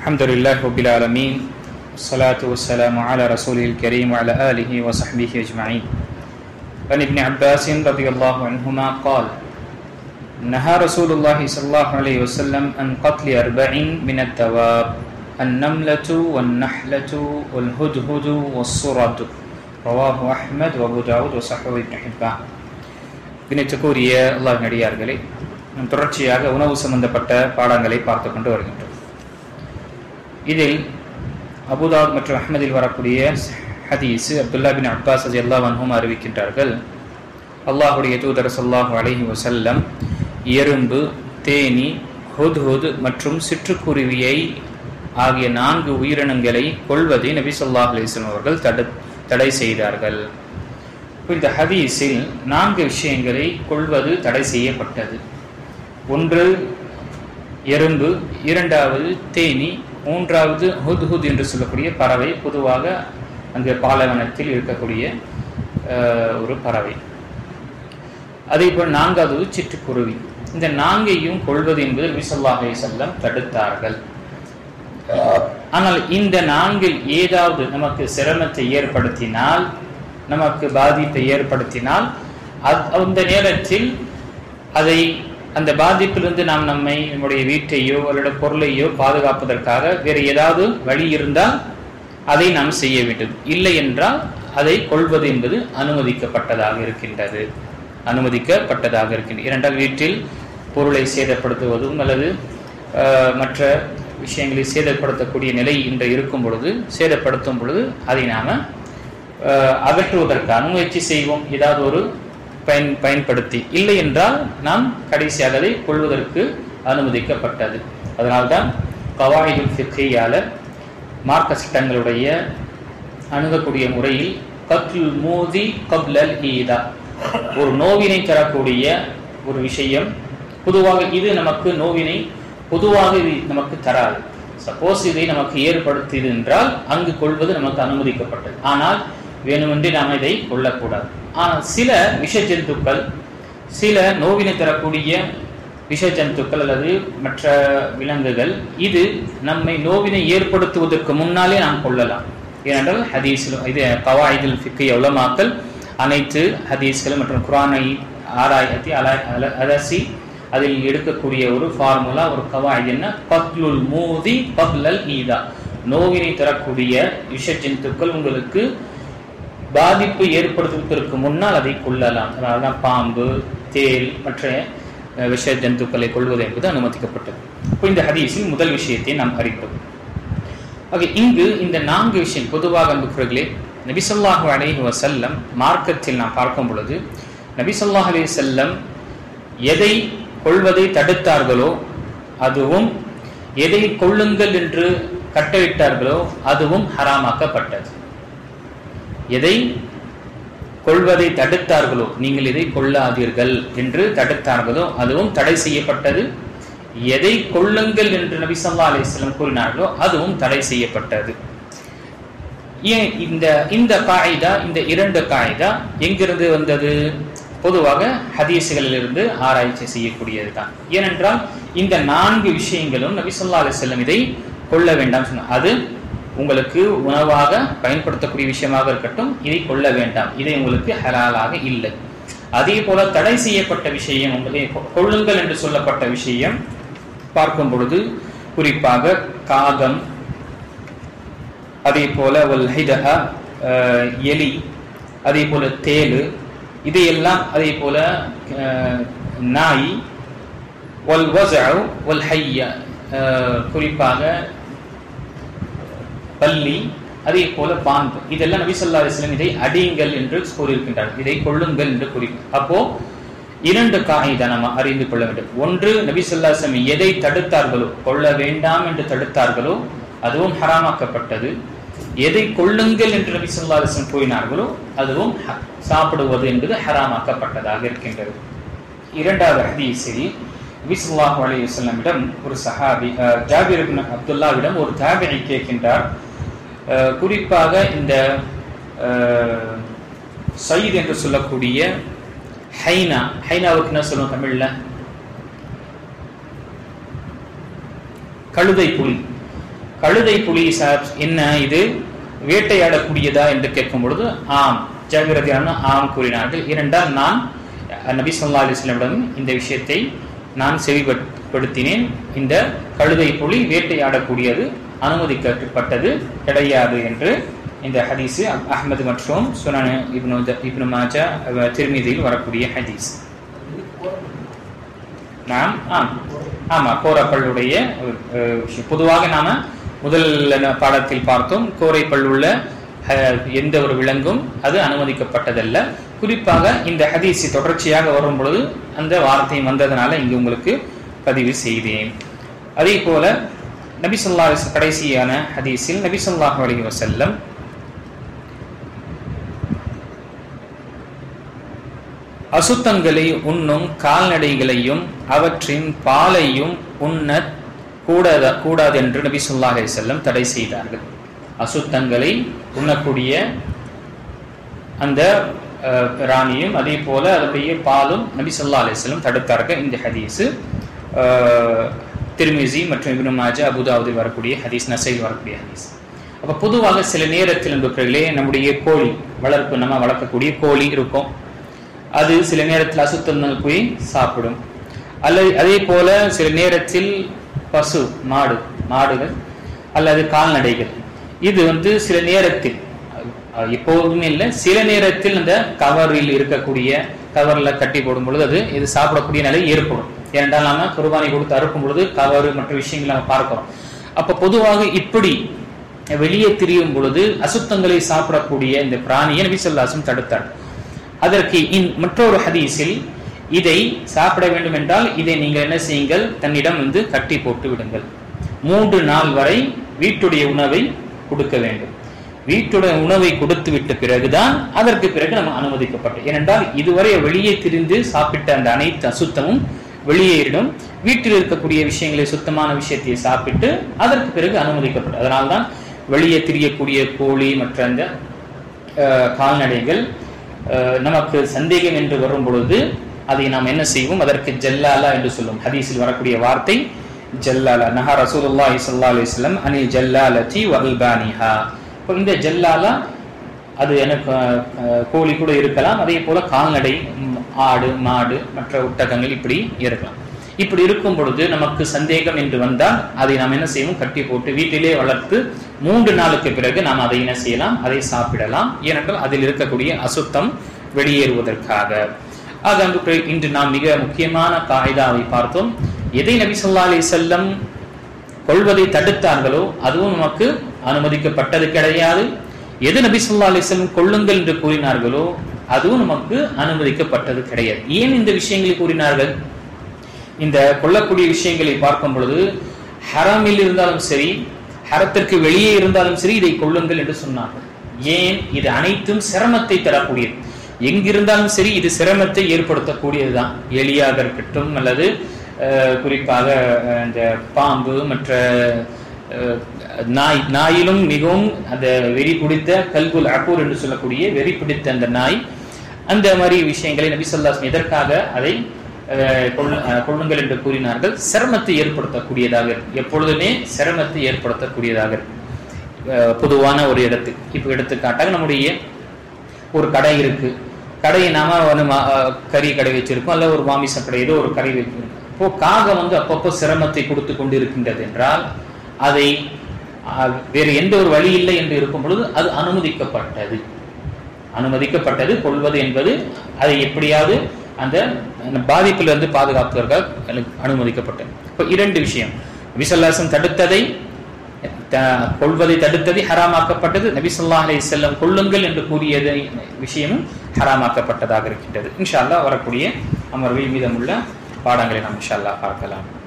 Alhamdulillah Rabbil Alameen. Salatu wassalamu ala Rasulil Kareem wa ala alihi wa sahbihi ajma'in. An Ibn Abbas radiyallahu anhuma qala Naha Rasulullah sallallahu alayhi wa sallam an qatli arba'in min ad-dawab an-namlatu wal-nahlatu wal-hudhudu was-suradu. Rawahu Ahmad wa Abu Dawud wa Sahih Ibn Hibban. Ginitukuriya Allah நடிகார்களே, நாம் தொடர்ச்சியாக உணவு சம்பந்தப்பட்ட பாடங்களை பார்த்து கொண்டு வருகின்றோம். இதில் அபூதாவுத் மற்றும் அஹ்மதில் வரக்கூடிய ஹதீஸ் அப்துல்லா பின் அப்பாஸ் ரலியல்லாஹு அன்ஹுமா அறிவிக்கின்றார்கள், அல்லாஹ்வுடைய தூதர் ஸல்லல்லாஹு அலைஹி வஸல்லம் எறும்பு, தேனி, ஹுத்ஹுத் மற்றும் சிற்றுக்குருவியை ஆகிய 4 உயிரினங்களை கொல்வதை நபி ஸல்லல்லாஹு அலைஹி வஸல்லம் அவர்கள் தடை செய்தார்கள். இந்த ஹதீஸில் 4 விஷயங்களை கொல்வது தடை செய்யப்பட்டது. ஒன்று எறும்பு, இரண்டாவது தேனி, மூன்றாவது ஹுத்ஹுத் என்று சொல்லக்கூடிய பறவை, பொதுவாக அங்கு பாலைவனத்தில் இருக்கக்கூடிய ஒரு பறவை. அதே போல் 4வது சிட்டுக்குருவி. இந்த 4ஐயும் கொள்வது என்பது நபி ஸல்லல்லாஹு அலைஹி வஸல்லம் தடுத்தார்கள். ஆனால் இந்த 4இல் ஏதாவது நமக்கு சிரமத்தை ஏற்படுத்தினால், நமக்கு பாதிப்பை ஏற்படுத்தினால், அந்த நேரத்தில் அந்த பாதிப்பிலிருந்து நாம் நம்முடைய வீட்டையோ அல்லது பொருளையோ பாதுகாப்பதற்காக வேறு ஏதாவது வழி இருந்தால் அதை நாம் செய்ய வேண்டும். இல்லை என்றால் அதை கொள்வது என்பது அனுமதிக்கப்பட்டதாக இருக்கின்றது. இரண்டாவது, வீட்டில் பொருளை சேதப்படுத்துவதும் அல்லது மற்ற விஷயங்களை சேதப்படுத்தக்கூடிய நிலை இன்று இருக்கும் பொழுது, சேதப்படுத்தும் பொழுது அதை நாம அகற்றுவதற்கான முயற்சி செய்வோம், ஏதாவது ஒரு பயன்படுத்தி. இல்லை என்றால் நாம் கடைசியாக அதை கொள்வதற்கு அனுமதிக்கப்பட்டது. அதனால்தான் கவாயிதுல் ஃபிக்ஹியால மார்க்க சட்டங்களுடைய அணுகக்கூடிய முறையில் கத்லுல் மூதி கப்லல் ஈதா, ஒரு நோவினை தரக்கூடிய ஒரு விஷயம், பொதுவாக இது நமக்கு நோவினை பொதுவாக இது நமக்கு தராது. சப்போஸ் இதை நமக்கு ஏற்படுத்தியது என்றால் அங்கு கொள்வது நமக்கு அனுமதிக்கப்பட்டது. ஆனால் வேணுமென்றே நாம் இதை கொள்ளக்கூடாது. ஆனால் சில விஷ ஜந்துக்கள், சில நோவினை தரக்கூடிய விஷ ஜந்துக்கள் அல்லது மற்ற விலங்குகள், இது நம்மை நோவினை ஏற்படுத்துவதற்கு முன்னாலே நாம் கொள்ளலாம். ஏனென்றால் ஹதீஸில் இது கவாயிதுல் ஃபிக்ஹ் உலமாக்கள் அனைத்து ஹதீஸ்களும் மற்றும் குர்ஆனை ஆராய்ச்சி அலசி அதில் எடுக்கக்கூடிய ஒரு ஃபார்முலா, ஒரு கவாயித் என்ன, கத்லுல் மூதி கப்லல் ஈதா, நோவினை தரக்கூடிய விஷ ஜந்துக்கள் உங்களுக்கு பாதிப்பு ஏற்படுத்துவதற்கு முன்னால் அதை கொள்ளலாம். அதனால்தான் பாம்பு, தேல், மற்ற விஷ ஜந்துக்களை கொள்வது என்பது அனுமதிக்கப்பட்டது. இப்போ இந்த ஹதீஸில் முதல் விஷயத்தை நாம் அறிந்தோம். இங்கு இந்த 4 விஷயம் பொதுவாக அன்புக்குரியவர்களே, நபி ஸல்லல்லாஹு அலைஹி வஸல்லம் மார்க்கத்தில் நாம் பார்க்கும் பொழுது நபி ஸல்லல்லாஹு அலைஹி வஸல்லம் எதை கொள்வதை தடுத்தார்களோ அதுவும், எதை கொள்ளுங்கள் என்று கட்டளையிட்டார்களோ அதுவும் ஹராமாக்கப்பட்டது. எதை கொள்வதை தடுத்தார்களோ, நீங்கள் இதை கொள்ளாதீர்கள் என்று தடுத்தார்களோ அதுவும் தடை செய்யப்பட்டது. எதை கொள்ளுங்கள் என்று நபி ஸல்லல்லாஹு அலைஹி வஸல்லம் கூறினார்களோ அதுவும் தடை செய்யப்பட்டது. ஏன் இந்த காயிதா, இந்த 2 காயிதா எங்கிருந்து வந்தது? பொதுவாக ஹதீஸ்களிலிருந்து ஆராய்ச்சி செய்யக்கூடியது தான். ஏனென்றால் இந்த 4 விஷயங்களும் நபி ஸல்லல்லாஹு அலைஹி வஸல்லம் இதை கொள்ள வேண்டாம் சொன்னார். அது உங்களுக்கு உணவாக பயன்படுத்தக்கூடிய விஷயமாக இருக்கட்டும், இதை கொள்ள வேண்டாம், இதை உங்களுக்கு ஹலாலாக இல்லை. அதே போல தடை செய்யப்பட்ட விஷயம், உங்களை கொள்ளுங்கள் என்று சொல்லப்பட்ட விஷயம் பார்க்கும் பொழுது குறிப்பாக காகம், அதே போல எலி, அதே போல தேளு, இதையெல்லாம், அதே போல நாய், குறிப்பாக பல்லி, அதே போல பாம்பு, இதெல்லாம் நபி ஸல்லல்லாஹு அலைஹி வஸல்லம் இதை அடியுங்கள் என்று கூறியிருக்கின்றார்கள், இதை கொள்ளுங்கள் என்று கூறி. அப்போ 2 காயிதா நாம் அறிந்து கொள்ள வேண்டும். ஒன்று, நபி ஸல்லல்லாஹு அலைஹி வஸல்லம் எதை தடுத்தார்களோ, கொள்ள வேண்டாம் என்று தடுத்தார்களோ அதுவும் ஹராமாக்கப்பட்டது. எதை கொள்ளுங்கள் என்று நபி ஸல்லல்லாஹு அலைஹி வஸல்லம் கூறினார்களோ அதுவும் சாப்பிடுவது என்பது ஹராமாக்கப்பட்டதாக இருக்கின்றது. இரண்டாவது ஹதீஸில் நபி ஸல்லல்லாஹு அலைஹி வஸல்லமிடம் ஒரு சஹாபி ஜாபிர் இப்னு அப்துல்லாவிடம் ஒரு தாபிஈ கேட்கின்றார், குறிப்பாக இந்த சயீத் என்று சொல்லக்கூடிய ஹைனாவுக்கு என்ன சொல்லுவோம் தமிழ்ல? கழுதை புலி. கழுதை புலி என்ன இது வேட்டையாடக்கூடியதா என்று கேட்கும் பொழுது ஆம், ஜாபிர் ரலியல்லாஹு ஆம் கூறினார்கள். ஏனென்றால் நான் நபி ஸல்லல்லாஹு அலைஹி வஸல்லம் இந்த விஷயத்தை நான் செவிப்படுத்தினேன். இந்த கழுதை புலி வேட்டையாடக்கூடியது அனுமதிக்கப்பட்டது கிடையாது என்று இந்த ஹதீஸ் அஹ்மது மற்றும் சுனன் இப்னு மாஜா திர்மிதியில் வரக்கூடிய ஹதீஸ். நாம் ஆமா கோரப்பல்லுடைய விஷயம். பொதுவாக நாம முதல் பாடத்தில் பார்த்தோம், கோரைப்பல் உள்ள எந்த ஒரு விலங்கும் அது அனுமதிக்கப்பட்டதல்ல. குறிப்பாக இந்த ஹதீஸ் தொடர்ச்சியாக வரும் பொழுது அந்த வார்த்தை வந்ததனால இங்கு உங்களுக்கு பதிவு செய்தேன். அதே போல நபி ஸல்லல்லாஹு அலைஹி வஸல்லம் கடைசியான ஹதீஸில் நபி ஸல்லல்லாஹு அலைஹி வஸல்லம் அசுத்தங்களை உண்ணும் கால்நடைகளையும் அவற்றின் பாலையும் உண்ண கூடாது என்று நபி ஸல்லல்லாஹு அலைஹி வஸல்லம் தடை செய்தார்கள். அசுத்தங்களை உண்ணக்கூடிய அந்த பிராணியும் அதே போல அதனுடைய பாலும் நபி ஸல்லல்லாஹு அலைஹி வஸல்லம் தடுத்தார்கள். இந்த ஹதீஸ் திர்மிஸி மற்றும் இப்னு மாஜா, அபூ தாவூதில் வரக்கூடிய ஹதீஸ், நஸையில் வரக்கூடிய ஹதீஸ். அப்ப பொதுவாக சில நேரத்தில் நண்பர்களே நம்முடைய கோழி வளர்ப்பு, நம்ம வளர்க்கக்கூடிய கோழி இருக்கும், அது சில நேரத்தில் அசுத்தங்கள் போய் சாப்பிடும். அல்லது அதே போல சில நேரத்தில் பசு மாடுகள் அல்லது கால்நடைகள் இது சில நேரத்தில், எப்போதுமே இல்லை, சில நேரத்தில் அந்த கவரில் இருக்கக்கூடிய கவர்ல கட்டி போடும் பொழுது அது இது சாப்பிடக்கூடிய நிலை ஏற்படும். ஏனென்றால் நாம குர்பானை கொடுத்து அறுக்கும் பொழுது கவர் மற்ற விஷயங்களை நம்ம பார்க்கிறோம். அப்ப பொதுவாக இப்படி வெளியே திரியும் பொழுது அசுத்தங்களை சாப்பிடக்கூடிய இந்த பிராணியை நபி ஸல்லல்லாஹு அலைஹி வஸல்லம் தடுத்தார். அதற்கு மற்றொரு ஹதீஸில் இதை சாப்பிட வேண்டும் என்றால் இதை நீங்கள் என்ன செய்யுங்கள், தன்னிடம் கட்டி போட்டு விடுங்கள். 3 நாள் வரை வீட்டுடைய உணவை கொடுக்க வேண்டும். வீட்டுடைய உணவை கொடுத்து விட்ட பிறகுதான் அதற்கு பிறகு நம்ம அனுமதிக்கப்பட்டோம். ஏனென்றால் இதுவரை வெளியே திரிந்து சாப்பிட்ட அந்த அனைத்து அசுத்தமும் வெளியேறிடும். வீட்டில் இருக்கக்கூடிய விஷயங்களை, சுத்தமான விஷயத்தை சாப்பிட்டு அதற்கு பிறகு அனுமதிக்கப்பட்டது. அதனால்தான் வெளியே திரியக்கூடிய கோழி மற்ற அந்த கால்நடைகள் நமக்கு சந்தேகம் என்று வரும் பொழுது அதை நாம் என்ன செய்வோம், அதற்கு ஜல்லாலா என்று சொல்லும். ஹதீஸில் வரக்கூடிய வார்த்தை ஜல்லாலா. நஹா ரசூலுல்லாஹி ஸல்லல்லாஹு அலைஹி வஸல்லம் அனில் ஜல்லாலதி வ அல்பானிஹா. இந்த ஜல்லாலா அது எனக்கு கோழி கூட இருக்கலாம், அதே போல கால்நடை, ஆடு, மாடு, மற்ற ஒட்டகங்கள் இப்படி இருக்கலாம். இப்படி இருக்கும் பொழுது நமக்கு சந்தேகம் என்று வந்தால் அதை நாம் என்ன செய்வோம், கட்டி போட்டு வீட்டிலே வளர்த்து 3 நாளுக்கு பிறகு நாம் அதை என்ன செய்யலாம், அதை சாப்பிடலாம். ஏனென்றால் அதில் இருக்கக்கூடிய அசுத்தம் வெளியேறுவதற்காக. ஆக இன்று நாம் மிக முக்கியமான காயிதாவை பார்த்தோம். எதை நபி ஸல்லல்லாஹு அலைஹி வஸல்லம் கொள்வதை தடுத்தார்களோ அதுவும் நமக்கு அனுமதிக்கப்பட்டது கிடையாது. எது நபி ஸல்லல்லாஹு அலைஹி வஸல்லம் கொள்ளுங்கள் என்று கூறினார்களோ அதுவும் நமக்கு அனுமதிக்கப்பட்டது கிடையாது. ஏன் இந்த விஷயங்களை கூறினார்கள்? இந்த கொள்ளக்கூடிய விஷயங்களை பார்க்கும் பொழுது ஹராமில் இருந்தாலும் சரி, ஹரத்திற்கு வெளியே இருந்தாலும் சரி, இதை கொள்ளுங்கள் என்று சொன்னார்கள். ஏன்? இது அனைத்தும் சிரமத்தை தரக்கூடியது. எங்கிருந்தாலும் சரி இது சிரமத்தை ஏற்படுத்தக்கூடியதுதான். எலியாக இருக்கட்டும் அல்லது குறிப்பாக இந்த பாம்பு, மற்ற நாயிலும் மிகவும் அந்த வெறி பிடித்த கல்குல் அகூர் என்று சொல்லக்கூடிய வெறி பிடித்த அந்த நாய், அந்த மாதிரி விஷயங்களை நபி ஸல்லல்லாஹு அலைஹி வஸல்லம் எதற்காக அதை கொள்ளுங்கள் என்று கூறினார்கள்? சிரமத்தை ஏற்படுத்தக்கூடியதாக இருக்கு. எப்பொழுதுமே சிரமத்தை ஏற்படுத்தக்கூடியதாக இருக்கு. பொதுவான ஒரு இடத்துக்கு, இப்போ எடுத்துக்காட்டாக நம்முடைய ஒரு கடை இருக்கு, கடையை நாம கறி கடை வச்சிருக்கோம், அல்ல ஒரு மாமிச கடை, ஏதோ ஒரு கடை வச்சிருக்கோம். இப்போ காகம் அப்பப்போ சிரமத்தை கொடுத்து கொண்டு இருக்கின்றது என்றால் அதை வேறு எந்த ஒரு வழி இல்லை என்று இருக்கும் பொழுது அது அனுமதிக்கப்பட்டது கொள்வது என்பது. அதை எப்படியாவது அந்த பாதிப்பிலிருந்து பாதுகாப்பதற்காக அனுமதிக்கப்பட்டது. இப்போ 2 விஷயம், நபி ஸல்லல்லாஹு அலைஹி வஸல்லம் தடுத்ததை, கொள்வதை தடுத்தது ஹராமாக்கப்பட்டது. நபி ஸல்லல்லாஹு அலைஹி வஸல்லம் கொள்ளுங்கள் என்று கூறியது விஷயமும் ஹராமாக்கப்பட்டதாக இருக்கின்றது. இன்ஷா அல்லாஹ் வரக்கூடிய அமர்வில் மீதமுள்ள பாடங்களை நாம் இன்ஷா அல்லாஹ் பார்க்கலாம்.